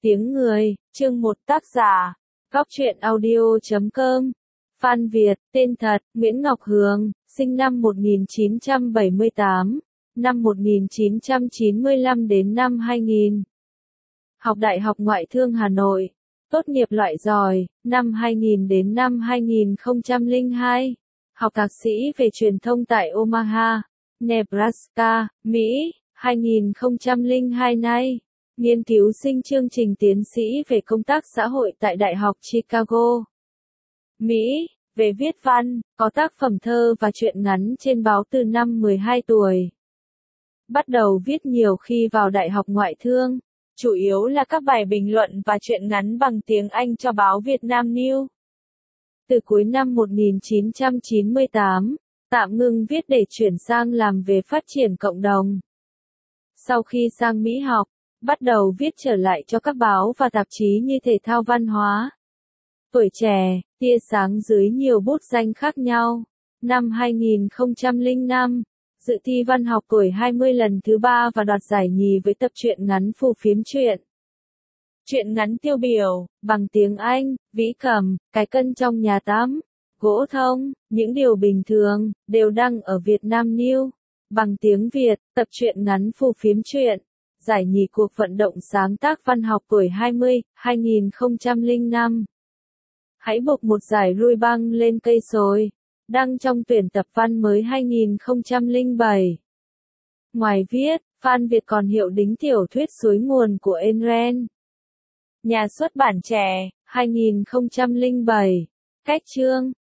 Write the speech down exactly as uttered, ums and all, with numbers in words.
Tiếng người, chương một tác giả, góc truyện audio chấm com. Phan Việt, tên thật, Nguyễn Ngọc Hường, sinh năm một nghìn chín trăm bảy mươi tám, năm một nghìn chín trăm chín mươi lăm đến năm hai nghìn. Học Đại học Ngoại thương Hà Nội, tốt nghiệp loại giỏi, năm hai nghìn đến năm hai nghìn không trăm lẻ hai. Học thạc sĩ về truyền thông tại Omaha, Nebraska, Mỹ, hai nghìn không trăm lẻ hai nay. Nghiên cứu sinh chương trình tiến sĩ về công tác xã hội tại Đại học Chicago, Mỹ, về viết văn, có tác phẩm thơ và truyện ngắn trên báo từ năm mười hai tuổi. Bắt đầu viết nhiều khi vào Đại học Ngoại thương, chủ yếu là các bài bình luận và truyện ngắn bằng tiếng Anh cho báo Việt Nam News. Từ cuối năm một nghìn chín trăm chín mươi tám, tạm ngưng viết để chuyển sang làm về phát triển cộng đồng. Sau khi sang Mỹ học, bắt đầu viết trở lại cho các báo và tạp chí như Thể thao Văn hóa, Tuổi trẻ, Tia sáng dưới nhiều bút danh khác nhau. Năm hai nghìn không trăm lẻ năm, dự thi văn học tuổi hai mươi lần thứ ba và đoạt giải nhì với tập truyện ngắn Phù phiếm truyện. Truyện ngắn tiêu biểu, bằng tiếng Anh, Vĩ Cầm, Cái cân trong nhà tắm, Gỗ thông, Những điều bình thường, đều đăng ở Việt Nam News. Bằng tiếng Việt, tập truyện ngắn Phù phiếm truyện, giải nhì cuộc vận động sáng tác văn học tuổi hai mươi, hai nghìn không trăm lẻ năm. Hãy buộc một giải ruồi băng lên cây sồi, đăng trong tuyển tập văn mới hai nghìn không trăm lẻ bảy. Ngoài viết, Phan Việt còn hiệu đính tiểu thuyết Suối nguồn của Ayn Rand. Nhà xuất bản Trẻ, hai nghìn không trăm lẻ bảy. Cách chương,